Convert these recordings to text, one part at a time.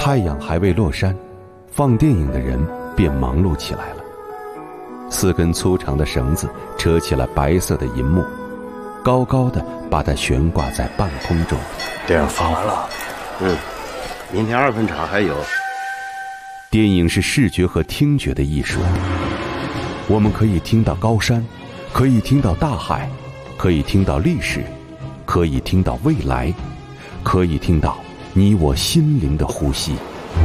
太阳还未落山，放电影的人便忙碌起来了。4根粗长的绳子扯起了白色的银幕，高高的把它悬挂在半空中。 电影放完了， 明天2分场还有。 电影是视觉和听觉的艺术，我们可以听到高山，可以听到大海，可以听到历史，可以听到未来，可以听到你我心灵的呼吸。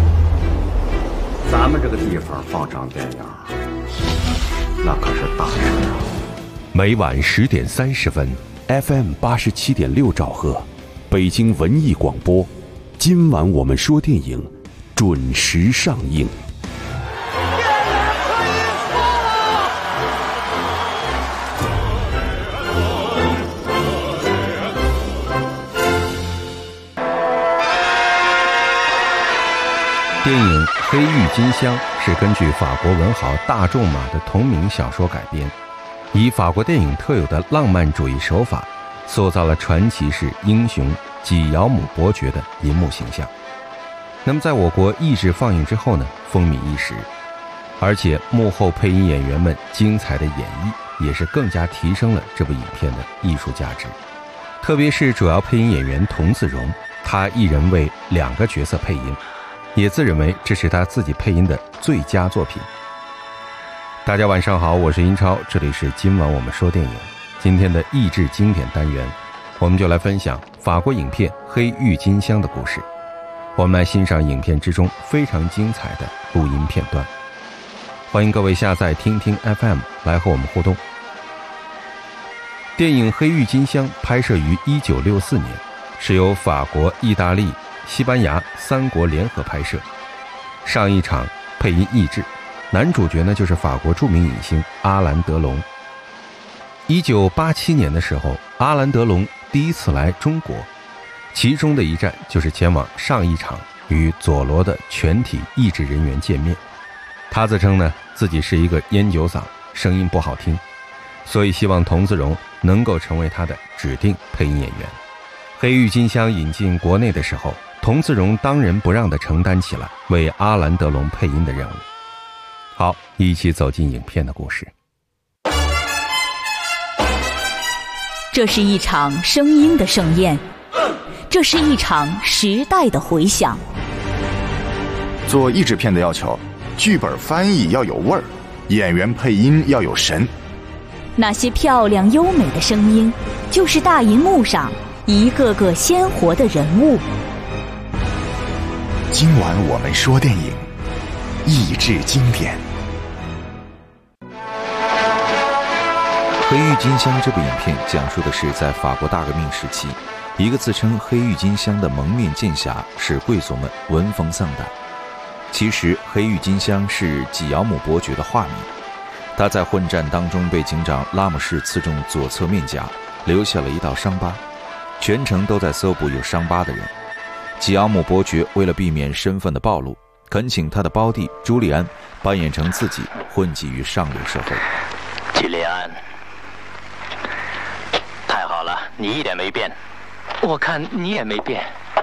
咱们这个地方放场电影，那可是大事啊！ 每晚10点30分 ，FM 87.6兆赫，北京文艺广播。今晚我们说电影，准时上映。 电影《黑郁金香》是根据法国文豪大仲马的同名小说改编，以法国电影特有的浪漫主义手法，塑造了传奇式英雄吉尧姆伯爵的银幕形象。那么在我国译制放映之后呢，风靡一时，而且幕后配音演员们精彩的演绎，也是更加提升了这部影片的艺术价值。特别是主要配音演员童自荣，他一人为2个角色配音，也自认为这是他自己配音的最佳作品。大家晚上好，我是英超，这里是今晚我们说电影。今天的译制经典单元，我们就来分享法国影片《黑郁金香》的故事。我们来欣赏影片之中非常精彩的录音片段。欢迎各位下载听听 FM 来和我们互动。电影《黑郁金香》拍摄于1964年，是由法国、意大利、西班牙3国联合拍摄。上一场配音译制，男主角呢就是法国著名影星阿兰·德龙。1987年的时候，阿兰·德龙第一次来中国，其中的一站就是前往上一场与佐罗的全体译制人员见面。他自称呢自己是一个烟酒嗓，声音不好听，所以希望童自荣能够成为他的指定配音演员。黑郁金香引进国内的时候，童自荣当仁不让地承担起了为阿兰·德龙配音的任务。好，一起走进影片的故事。 这是一场声音的盛宴，这是一场时代的回响。 做译制片的要求，剧本翻译要有味儿，演员配音要有神。 那些漂亮优美的声音，就是大银幕上一个个鲜活的人物。 今晚我们说电影，译制经典。 《黑郁金香》这部影片讲述的是在法国大革命时期，一个自称黑郁金香的蒙面剑侠使贵族们闻风丧胆。其实黑郁金香是吉尧姆伯爵的化名，他在混战当中被警长拉姆士刺中左侧面颊，留下了一道伤疤，全程都在搜捕有伤疤的人。吉尧姆伯爵为了避免身份的暴露，恳请他的胞弟朱利安扮演成自己，混迹于上流社会。 吉利安，太好了，你一点没变，我看你也没变。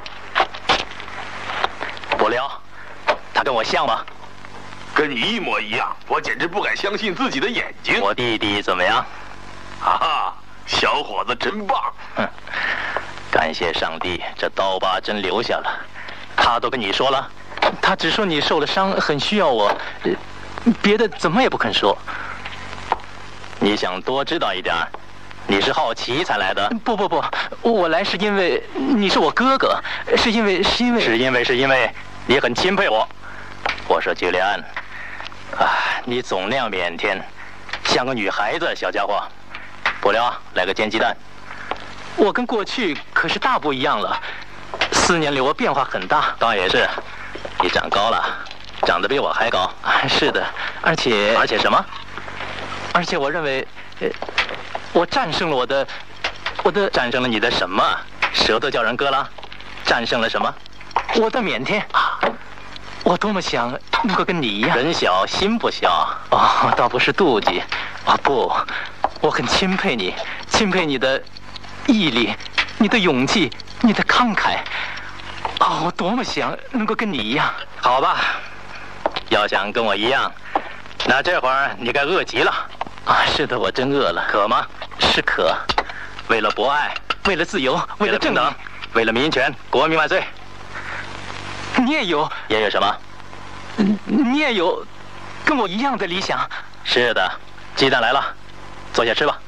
不聊，他跟我像吗？ 跟你一模一样，我简直不敢相信自己的眼睛。 我弟弟怎么样？ 哈哈，小伙子真棒！ 哼，感谢上帝，这刀疤真留下了。他都跟你说了？他只说你受了伤，很需要我，别的怎么也不肯说。你想多知道一点？你是好奇才来的？不，我来是因为你是我哥哥，是因为你很钦佩我。我说吉利安，你总那样腼腆，像个女孩子，小家伙。不聊，来个煎鸡蛋。我跟过去可是大不一样了，4年里我变化很大。倒也是，你长高了，长得比我还高。是的，而且什么？而且我认为，我战胜了我的战胜了你的什么？舌头叫人割了？战胜了什么？我的腼腆。我多么想能够跟你一样。人小心不小。哦，倒不是妒忌。不，我很钦佩你，钦佩你的毅力，你的勇气，你的慷慨。 我多么想能够跟你一样。好吧，要想跟我一样，那这会儿你该饿极了。啊，是的，我真饿了。渴吗？是渴。为了博爱，为了自由，为了正等，为了民权，国民万岁！你也有什么？你也有跟我一样的理想。是的，鸡蛋来了，坐下吃吧。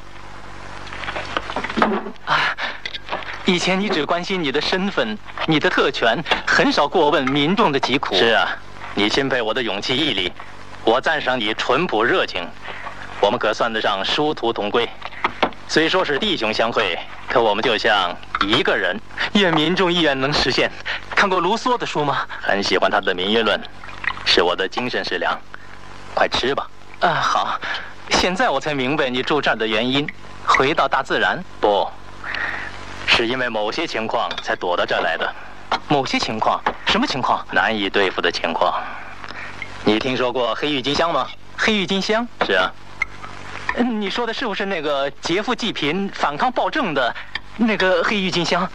啊，以前你只关心你的身份、你的特权，很少过问民众的疾苦。是啊，你钦佩我的勇气毅力，我赞赏你淳朴热情。我们可算得上殊途同归。虽说是弟兄相会，可我们就像一个人。愿民众意愿能实现。看过卢梭的书吗？很喜欢他的《民约论》，是我的精神食粮。快吃吧。啊，好。现在我才明白你住这儿的原因。回到大自然？不，是因为某些情况才躲到这儿来的。某些情况？什么情况？难以对付的情况。你听说过黑郁金香吗？黑郁金香？是啊。你说的是不是那个劫富济贫、反抗暴政的那个黑郁金香？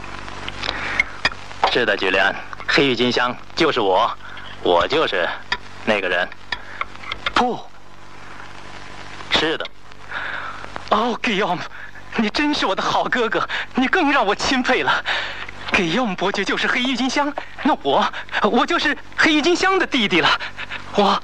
是的，举莲，黑郁金香就是我，我就是那个人。不，是的。哦，Guillaume，你真是我的好哥哥，你更让我钦佩了。Guillaume伯爵就是黑郁金香，那我就是黑郁金香的弟弟了。我。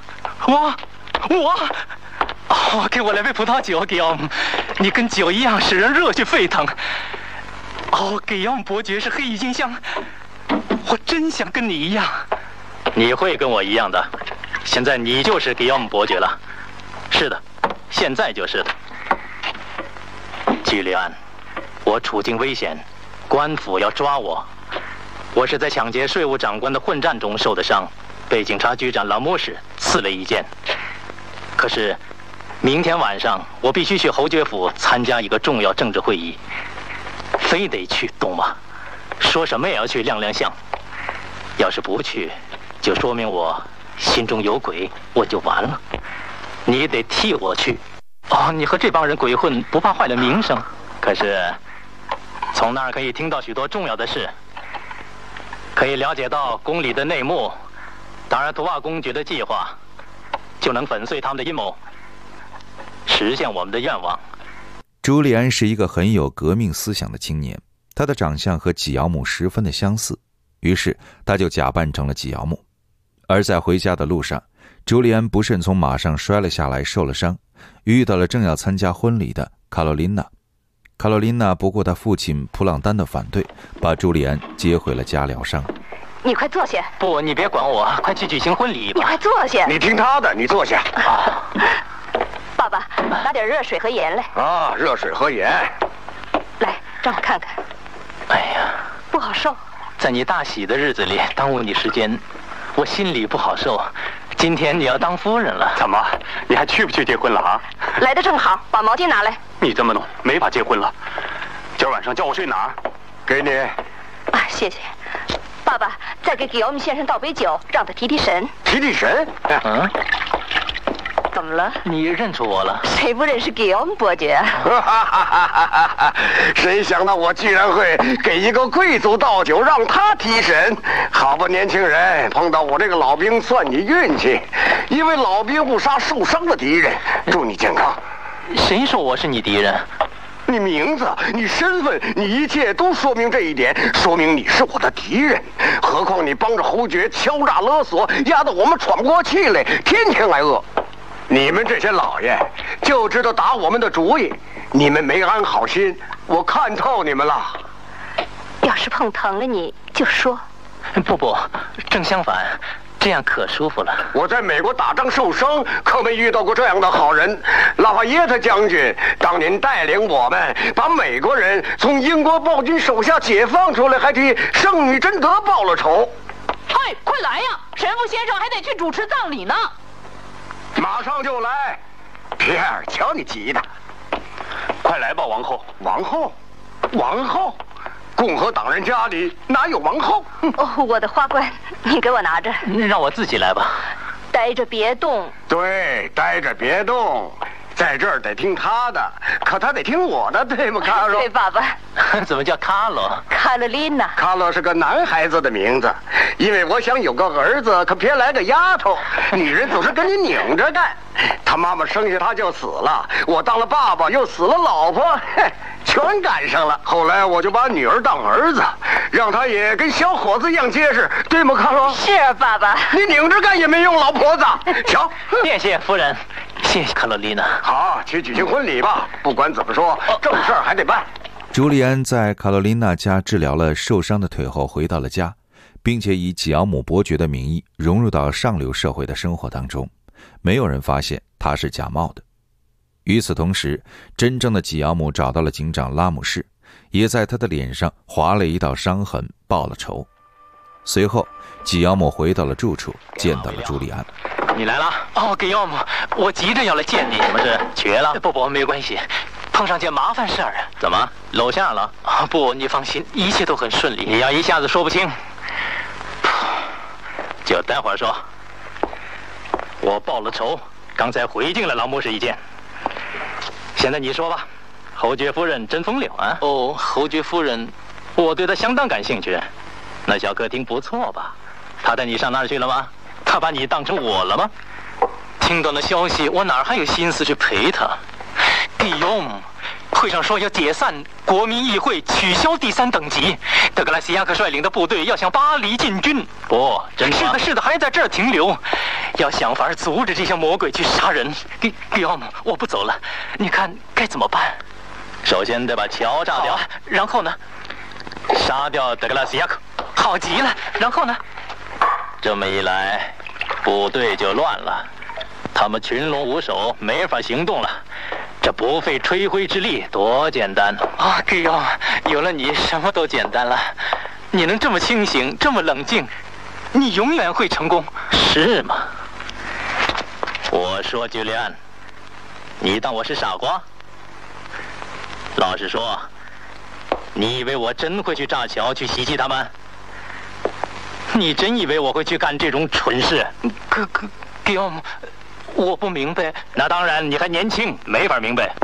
哦，给我来杯葡萄酒，Guillaume，你跟酒一样使人热血沸腾。哦，Guillaume伯爵是黑郁金香，我真想跟你一样。你会跟我一样的，现在你就是 Guillaume伯爵了。是的，现在就是的。居里安，我处境危险，官府要抓我。我是在抢劫税务长官的混战中受的伤，被警察局长拉莫什刺了一剑。可是明天晚上我必须去侯爵府参加一个重要政治会议，非得去，懂吗？说什么也要去亮亮相。要是不去，就说明我心中有鬼，我就完了。你得替我去。哦，你和这帮人鬼混，不怕坏了名声？可是从那儿可以听到许多重要的事，可以了解到宫里的内幕，达尔图瓦公爵的计划，就能粉碎他们的阴谋，实现我们的愿望。 朱利安是一个很有革命思想的青年，他的长相和纪尧姆十分的相似，于是他就假扮成了纪尧姆。而在回家的路上，朱利安不慎从马上摔了下来，受了伤，遇到了正要参加婚礼的卡洛琳娜。卡洛琳娜不顾他父亲普朗丹的反对，把朱利安接回了家疗伤。 你快坐下。 不，你别管我，快去举行婚礼吧。 你快坐下。 你听他的，你坐下。 爸爸，拿点热水和盐来。 啊，热水和盐。 来，让我看看。 哎呀， 不好受。 在你大喜的日子里耽误你时间，我心里不好受。今天你要当夫人了。 怎么？你还去不去结婚了啊？ 来得正好，把毛巾拿来。 你这么弄，没法结婚了。今儿晚上叫我睡哪儿？给你。 啊，谢谢。爸爸，再给Guillaume先生倒杯酒，让他提提神。 提提神？ 嗯。 怎么了？ 你认出我了？ 谁不认识Guillaume伯爵？ 谁想到我居然会给一个贵族倒酒，让他提神？好吧，年轻人，碰到我这个老兵算你运气，因为老兵不杀受伤的敌人。祝你健康。 谁说我是你敌人？ 你名字、你身份、你一切都说明这一点，说明你是我的敌人。何况你帮着侯爵敲诈勒索，压得我们喘不过气来，天天挨饿。你们这些老爷就知道打我们的主意，你们没安好心，我看透你们了。 要是碰疼了你就说。 不，正相反，这样可舒服了。 我在美国打仗受伤，可没遇到过这样的好人。拉法耶特将军当年带领我们把美国人从英国暴君手下解放出来，还替圣女贞德报了仇。 嗨，快来呀！神父先生还得去主持葬礼呢。 马上就来。皮埃尔，瞧你急的。快来吧，王后。王后？共和党人家里哪有王后？ 哦，我的花冠，你给我拿着。 让我自己来吧。 待着别动。 对，待着别动。 在这儿得听他的，可他得听我的，对吗，卡洛？ 对，爸爸。 怎么叫卡洛？ 卡洛琳娜。 卡洛是个男孩子的名字，因为我想有个儿子，可别来个丫头。女人总是跟你拧着干。他妈妈生下他就死了，我当了爸爸又死了老婆，全赶上了。后来我就把女儿当儿子，让他也跟小伙子一样结实，对吗，卡洛？ 是啊，爸爸。 你拧着干也没用，老婆子。瞧， 谢谢夫人，谢谢卡洛琳娜。 好，去举行婚礼吧。不管怎么说，正事儿还得办。 朱利安在卡罗琳娜家治疗了受伤的腿后回到了家，并且以吉奥姆伯爵的名义融入到上流社会的生活当中，没有人发现他是假冒的。与此同时，真正的吉奥姆找到了警长拉姆士，也在他的脸上划了一道伤痕，报了仇。随后吉奥姆回到了住处，见到了朱利安。 你来了？哦，吉奥姆，我急着要来见你。什么事？瘸了？不，没关系，碰上件麻烦事儿。怎么露馅了？啊，不，你放心，一切都很顺利。你要一下子说不清，就待会儿说。我报了仇，刚才回敬了劳姆士一件。现在你说吧，侯爵夫人真风流啊！哦，侯爵夫人，我对她相当感兴趣。那小客厅不错吧？她带你上那儿去了吗？她把你当成我了吗？听到那消息，我哪还有心思去陪她？吉翁，会上说要解散国民议会，取消第3等级。德格拉西亚克率领的部队要向巴黎进军。不，真的是的，还在这儿停留。要想法阻止这些魔鬼去杀人。吉翁，我不走了，你看该怎么办？首先得把桥炸掉，然后呢，杀掉德格拉西亚克。好极了，然后呢？这么一来，部队就乱了，他们群龙无首，没法行动了。这不费吹灰之力，多简单啊！吉翁，有了你，什么都简单了。你能这么清醒，这么冷静，你永远会成功，是吗？我说，居里安，你当我是傻瓜？老实说，你以为我真会去炸桥，去袭击他们？你真以为我会去干这种蠢事？吉翁，我不明白。那当然，你还年轻，没法明白。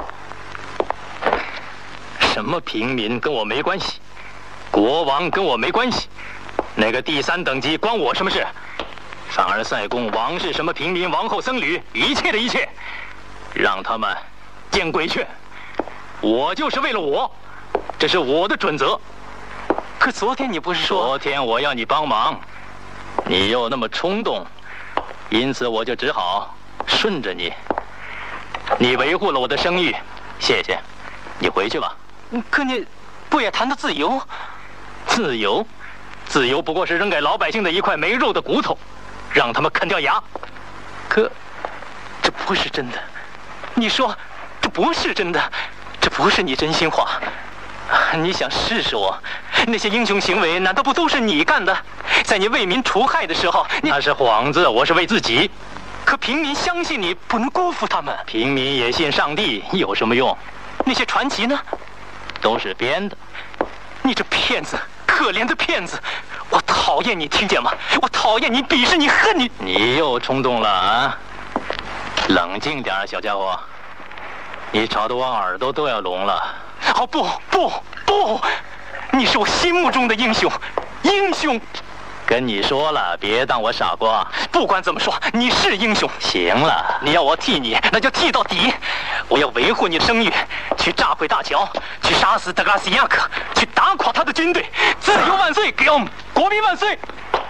什么平民跟我没关系，国王跟我没关系，那个第3等级关我什么事？凡尔赛宫王室什么平民、王后、僧侣，一切的一切，让他们见鬼去！我就是为了我，这是我的准则。可昨天你不是说？昨天我要你帮忙，你又那么冲动，因此我就只好顺着你。你维护了我的声誉，谢谢。你回去吧。可你不也谈到自由？自由？自由不过是扔给老百姓的一块没肉的骨头，让他们啃掉牙。可这不是真的。你说这不是真的，这不是你真心话。你想试试我？那些英雄行为难道不都是你干的？在你为民除害的时候，那是幌子，我是为自己。可平民相信你，不能辜负他们。平民也信上帝，有什么用？那些传奇呢？都是编的。你这骗子，可怜的骗子！我讨厌你，听见吗？我讨厌你，鄙视你，恨你！你又冲动了啊！冷静点，小家伙，你吵得我耳朵都要聋了。哦，不，你是我心目中的英雄，英雄！跟你说了，别当我傻瓜。不管怎么说，你是英雄。行了，你要我替你，那就替到底。我要维护你的声誉，去炸毁大桥，去杀死德格拉西亚克，去打垮他的军队。自由万岁，给我们国民万岁！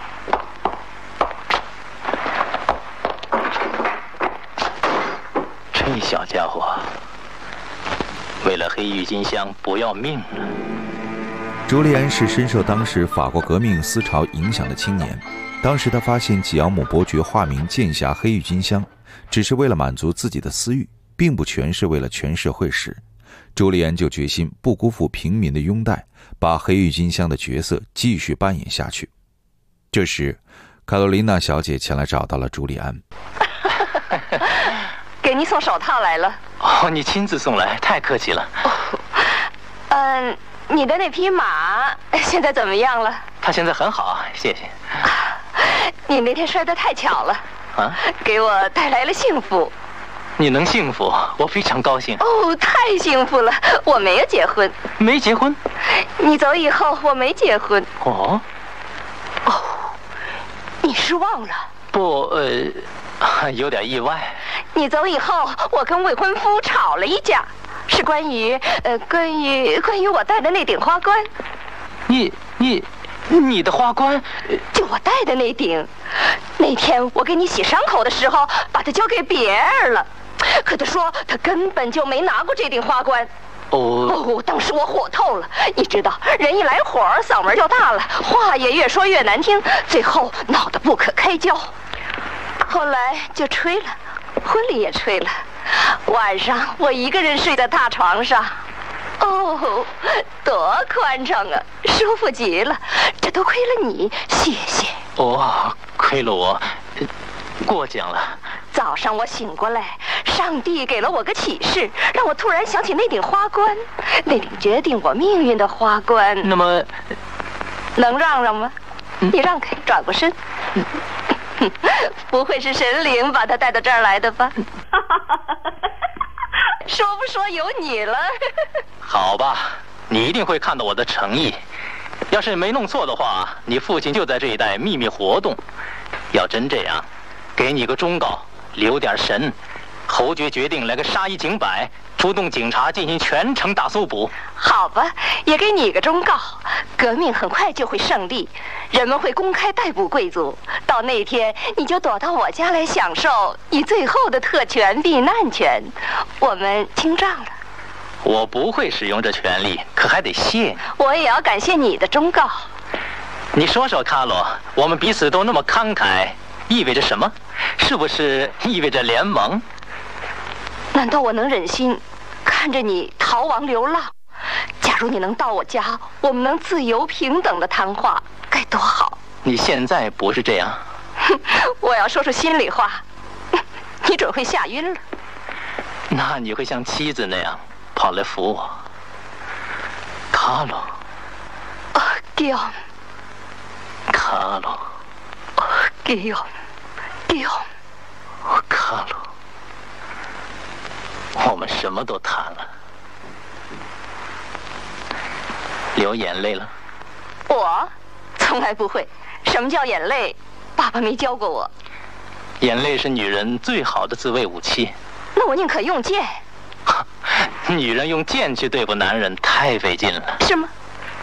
这小家伙为了黑郁金香不要命了。 朱利安是深受当时法国革命思潮影响的青年，当时他发现吉奥姆伯爵化名剑侠黑郁金香只是为了满足自己的私欲，并不全是为了全社会时，朱利安就决心不辜负平民的拥戴，把黑郁金香的角色继续扮演下去。这时卡罗琳娜小姐前来找到了朱利安。 给你送手套来了。 哦，你亲自送来，太客气了。 你的那匹马现在怎么样了？ 它现在很好，谢谢。 你那天摔得太巧了， 啊， 给我带来了幸福。 你能幸福，我非常高兴。 哦，太幸福了！我没有结婚。 没结婚？ 你走以后，我没结婚。 哦， 你失望了？ 不，有点意外。 你走以后，我跟未婚夫吵了一架，是关于我戴的那顶花冠。 你的花冠？ 就我戴的那顶。那天我给你洗伤口的时候，把它交给别人了。可他说他根本就没拿过这顶花冠。当时我火透了。你知道，人一来火，嗓门就大了，话也越说越难听，最后闹得不可开交。后来就吹了，婚礼也吹了。晚上我一个人睡在大床上。多宽敞啊，舒服极了。这都亏了你，谢谢。 亏了我，过奖了。 早上我醒过来，上帝给了我个启示，让我突然想起那顶花冠，那顶决定我命运的花冠。 那么， 能让让吗？你让开，转过身。不会是神灵把它带到这儿来的吧？说不说由你了。 好吧，你一定会看到我的诚意。要是没弄错的话，你父亲就在这一带秘密活动。要真这样，给你个忠告，留点神。侯爵决定来个杀一儆百，出动警察进行全城大搜捕。 好吧，也给你个忠告，革命很快就会胜利，人们会公开逮捕贵族。到那天，你就躲到我家来享受你最后的特权避难权。我们清账了。 我不会使用这权利，可还得谢你。 我也要感谢你的忠告。 你说说，卡罗，我们彼此都那么慷慨，意味着什么？是不是意味着联盟？ 难道我能忍心看着你逃亡流浪？假如你能到我家，我们能自由平等的谈话，该多好。 你现在不是这样。 我要说出心里话，你准会吓晕了。 那你会像妻子那样跑来扶我，卡罗。 Guillaume。 卡罗。 Guillaume。 卡罗。我们什么都谈了。流眼泪了？ 我从来不会。什么叫眼泪？爸爸没教过我。 眼泪是女人最好的自卫武器。 那我宁可用剑。 女人用剑去对付男人太费劲了。 是吗？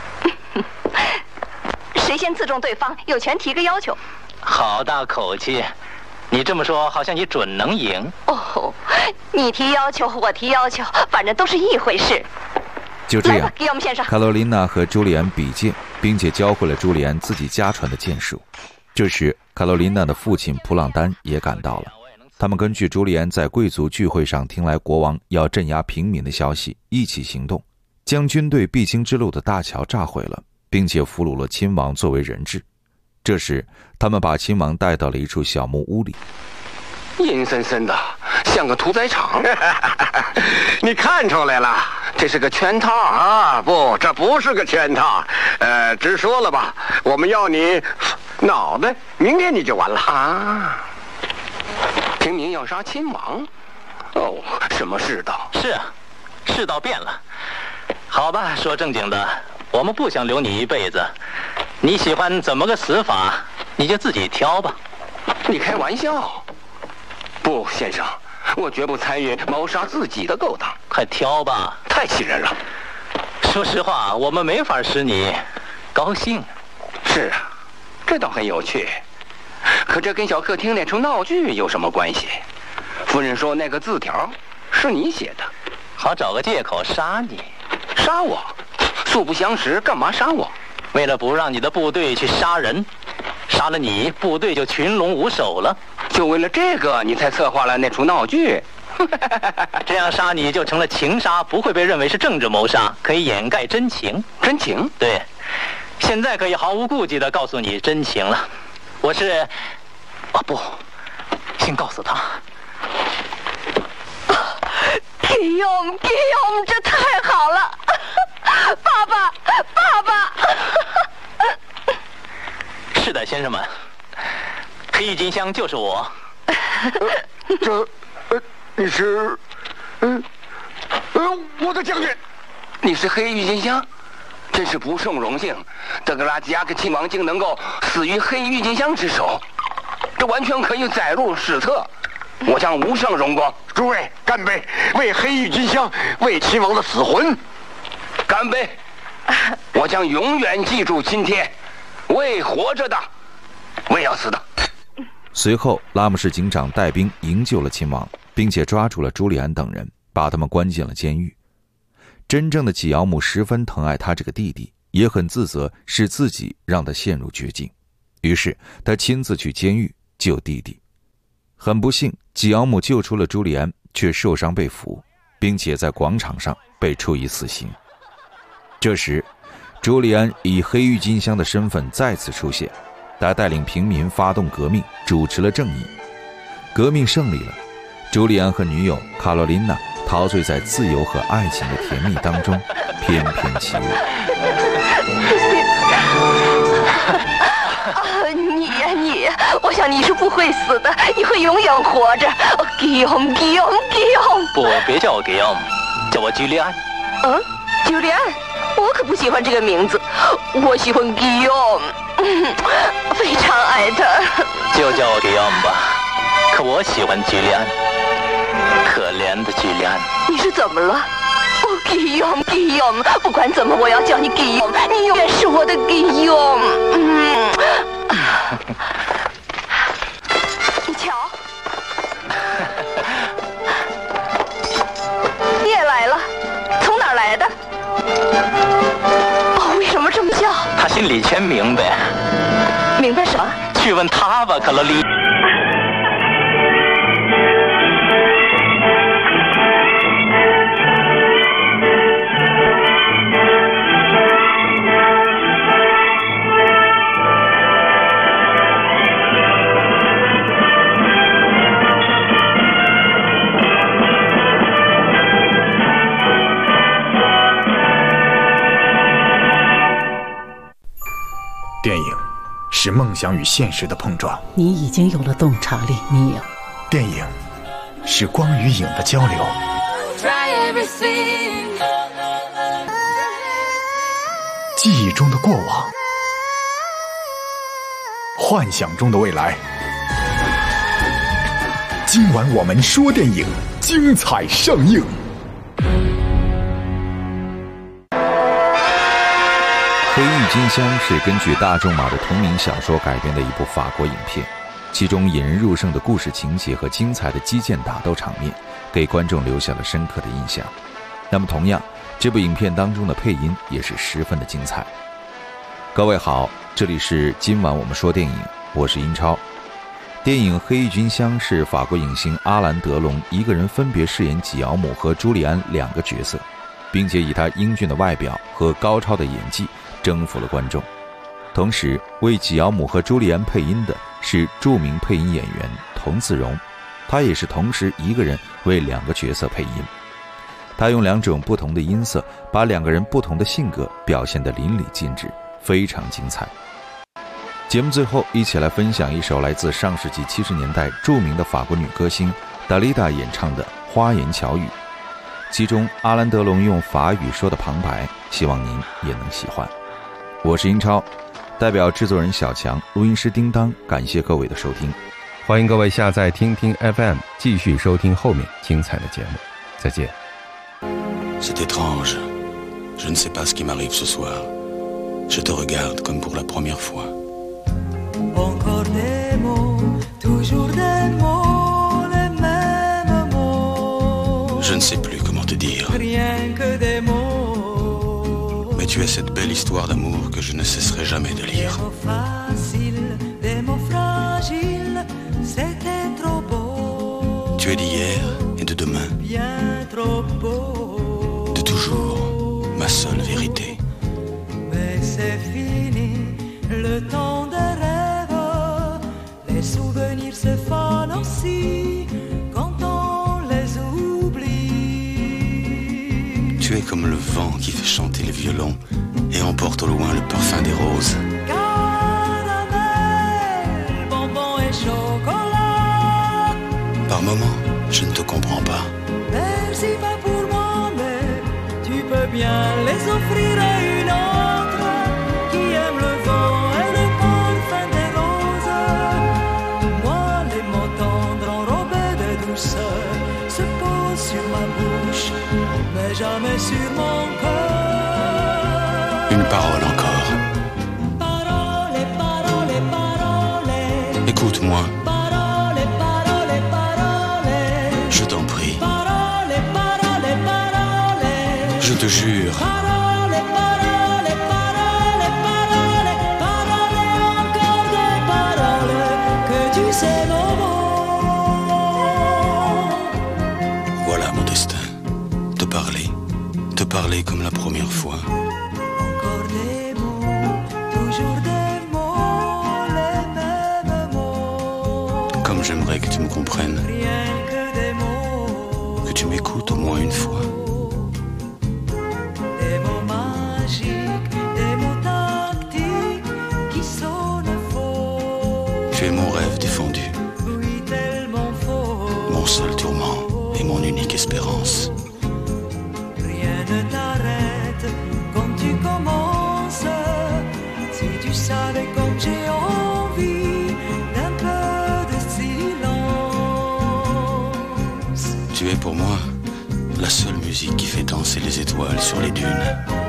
谁先刺中对方，有权提个要求。 好大口气！你这么说，好像你准能赢。 你提要求，我提要求，反正都是一回事。 就这样， 给我们先生。 卡罗琳娜和朱利安比剑，并且教会了朱利安自己家传的剑术。这时，卡罗琳娜的父亲普朗丹也赶到了。他们根据朱利安在贵族聚会上听来国王要镇压平民的消息，一起行动，将军队必经之路的大桥炸毁了，并且俘虏了亲王作为人质。这时，他们把亲王带到了一处小木屋里。 阴森森的，像个屠宰场。你看出来了，这是个圈套啊！不，这不是个圈套。直说了吧，我们要你脑袋，明天你就完了啊！平民要杀亲王？什么世道？ 是啊，世道变了。好吧，说正经的，我们不想留你一辈子。你喜欢怎么个死法，你就自己挑吧。 你开玩笑？不，先生，我绝不参与谋杀自己的勾当。 快挑吧。 太气人了。 说实话，我们没法使你高兴。 是啊，这倒很有趣。可这跟小客厅那出闹剧有什么关系？夫人说那个字条是你写的， 好找个借口杀你。 杀我？素不相识，干嘛杀我？ 为了不让你的部队去杀人，杀了你，部队就群龙无首了。 就为了这个，你才策划了那出闹剧。 这样杀你就成了情杀，不会被认为是政治谋杀，可以掩盖真情。 真情？ 对，现在可以毫无顾忌地告诉你真情了。我是……不，先告诉他。 Guillaume，这太好了！爸爸。 是的，先生们，黑郁金香就是我。 你是，我的将军。你是黑郁金香，真是不胜荣幸。德格拉吉亚克亲王竟能够死于黑郁金香之手，这完全可以载入史册。我将无上荣光。诸位，干杯！为黑郁金香，为亲王的死魂，干杯！我将永远记住今天，为活着的，为要死的。 随后，拉姆士警长带兵营救了亲王，并且抓住了朱利安等人，把他们关进了监狱。真正的吉奥姆十分疼爱他这个弟弟，也很自责是自己让他陷入绝境，于是他亲自去监狱救弟弟。很不幸，吉奥姆救出了朱利安，却受伤被俘，并且在广场上被处以死刑。这时，朱利安以黑郁金香的身份再次出现，他带领平民发动革命，主持了正义。革命胜利了，朱利安和女友卡洛琳娜陶醉在自由和爱情的甜蜜当中，翩翩起舞。 你，我想你是不会死的，你会永远活着。Guillaume， 不，别叫我 Guillaume， 叫我居利安。 居利安，我可不喜欢这个名字，我喜欢 Guillaume， 非常爱他。 就叫我 Guillaume 吧，可我喜欢居利安，可怜的居利安。 你是怎么了？Guillaume， 不管怎么，我要叫你 Guillaume， 你永远是我的 Guillaume。你瞧，你也来了，从哪儿来的？为什么这么叫？ 他心里全明白。 明白什么？ 去问他吧，卡洛琳。 电影是梦想与现实的碰撞。 你已经有了洞察力，你有。 电影是光与影的交流。记忆中的过往，幻想中的未来。今晚我们说电影，精彩上映。 黑郁金香是根据大仲马的同名小说改编的一部法国影片，其中引人入胜的故事情节和精彩的击剑打斗场面给观众留下了深刻的印象。那么同样，这部影片当中的配音也是十分的精彩。各位好，这里是今晚我们说电影，我是英超。电影《黑郁金香》是法国影星阿兰·德龙一个人分别饰演吉奥姆和朱利安两个角色，并且以他英俊的外表和高超的演技征服了观众。同时为吉奥姆和朱利安配音的是著名配音演员童自荣，他也是同时一个人为两个角色配音。他用两种不同的音色把两个人不同的性格表现得淋漓尽致，非常精彩。节目最后一起来分享一首来自上世纪70年代著名的法国女歌星达丽达演唱的《花言巧语》，其中阿兰·德龙用法语说的旁白，希望您也能喜欢。我是英超，代表制作人小强，录音师叮当，感谢各位的收听。 欢迎各位下载听听 FM， 继续收听后面精彩的节目。再见。 C'est étrange. Je ne sais pas ce qui m'arrive ce soir. Je te regarde comme pour la première fois. Encore des mots, toujours des mots, les mêmes mots. Je ne sais plus comment te dire. Rien que des mots. Mais tu es cette belle histoire d'amour que je ne cesserai jamais de lire. Des mots faciles, des mots fragiles, c'était trop beau. Tu es d'hier et de demain. Bien trop beau. De toujours, ma seule vérité. Mais c'est fini, le temps des rêves. Les souvenirs se fanent aussi quand on les oublie. Tu es comme le vent qui fait chanter les violons et emporte au loin le parfum des roses. Caramel, bonbons et chocolat. Par moments, je ne te comprends pas. Merci pas pour moi, mais tu peux bien les offrir à une autre qui aime le vent et le parfum des roses. Moi, les mots tendres enrobés de douceur se posent sur ma bouche, mais jamais sur mon cœur. Une parole encore. Parole, parole, parole. Écoute-moi. Parole, parole, parole. Je t'en prie. Parole, parole, parole. Je te jure. Parole, parole, parole, parole. Parole, encore des paroles que tu sais nos mots. Voilà mon destin. Te parler comme la première fois. Encore des mots, toujours des mots, les mêmes mots. Comme j'aimerais que tu me comprennes. Rien que des mots. Que tu m'écoutes au moins une fois. Des mots magiques, des mots tactiques qui sonnent faux. Tu es mon rêve défendu. Oui, tellement faux. Mon seul tourment et mon unique espérance. Rien ne t'arrête quand tu commences. Si tu savais comme j'ai envie d'un peu de silence. Tu es pour moi la seule musique qui fait danser les étoiles sur les dunes.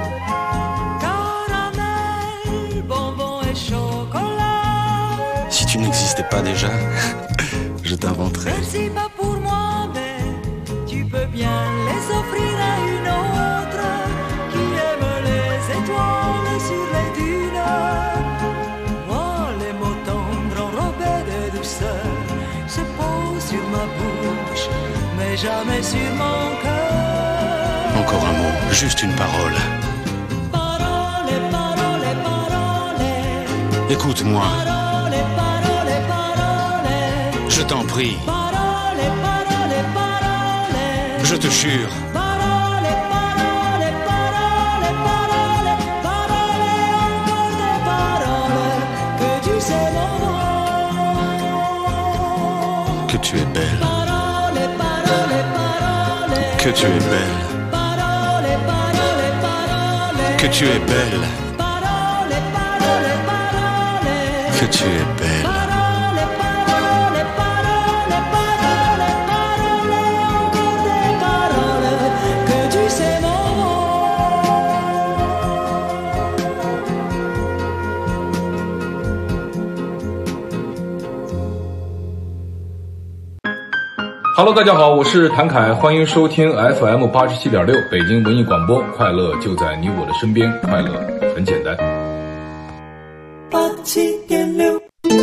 Caramel, bonbon et chocolat. Si tu n'existais pas déjà, je t'inventerais. Merci pas pour moi, mais tu peux bien les offrir à une autre qui aime les étoiles sur les dunes. Moi, les mots tendres enrobés de douceur se posent sur ma bouche, mais jamais sur mon cœur. Encore un mot, juste une parole. Parole, parole, parole. Écoute-moi. Parole, parole, parole. Je t'en prie. Parole, parole, parole. Je te jure. Parole, parole, parole, parole. Parole, encore des paroles que tu sais mon mot. Que tu es belle. Parole, parole, parole. Que tu es belle. Parole, parole, parole. Que tu es belle. Parole, parole, parole. Que tu es belle. Parole, parole, parole, parole, parole, encore des paroles que tu sais mon Hello， 大家好，我是谭凯，欢迎收听 FM 87.6北京文艺广播，快乐就在你我的身边，快乐很简单。 87.6。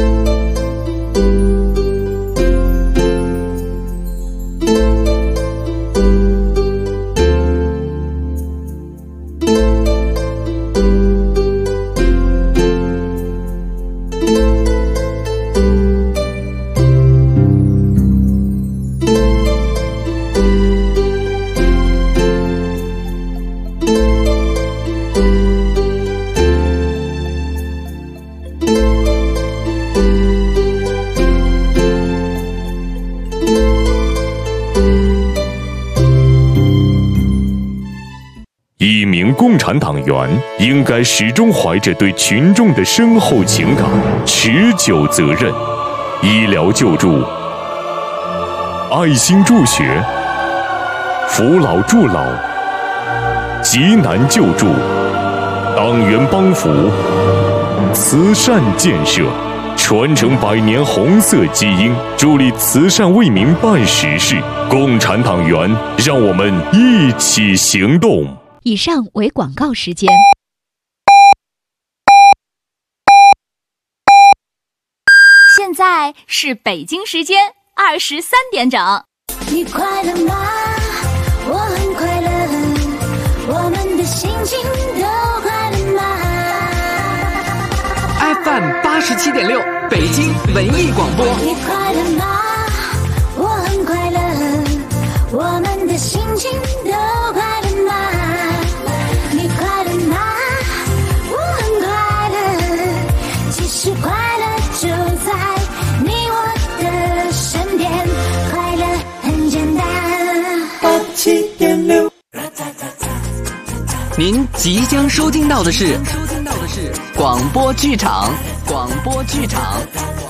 一名共产党员应该始终怀着对群众的深厚情感、持久责任，医疗救助、爱心助学、扶老助老、急难救助、党员帮扶、慈善建设，传承100年红色基因，助力慈善为民办实事。共产党员，让我们一起行动。 以上为广告时间。现在是北京时间23点整。 你快乐吗？我很快乐，我们的心情都快乐吗 ？FM 87.6北京文艺广播。 你快乐吗？我很快乐，我们的心情都快乐吗？你快乐吗？我很快乐，其实快乐就在你我的身边，快乐很简单。 90.6。您即将收听到的是广播剧场。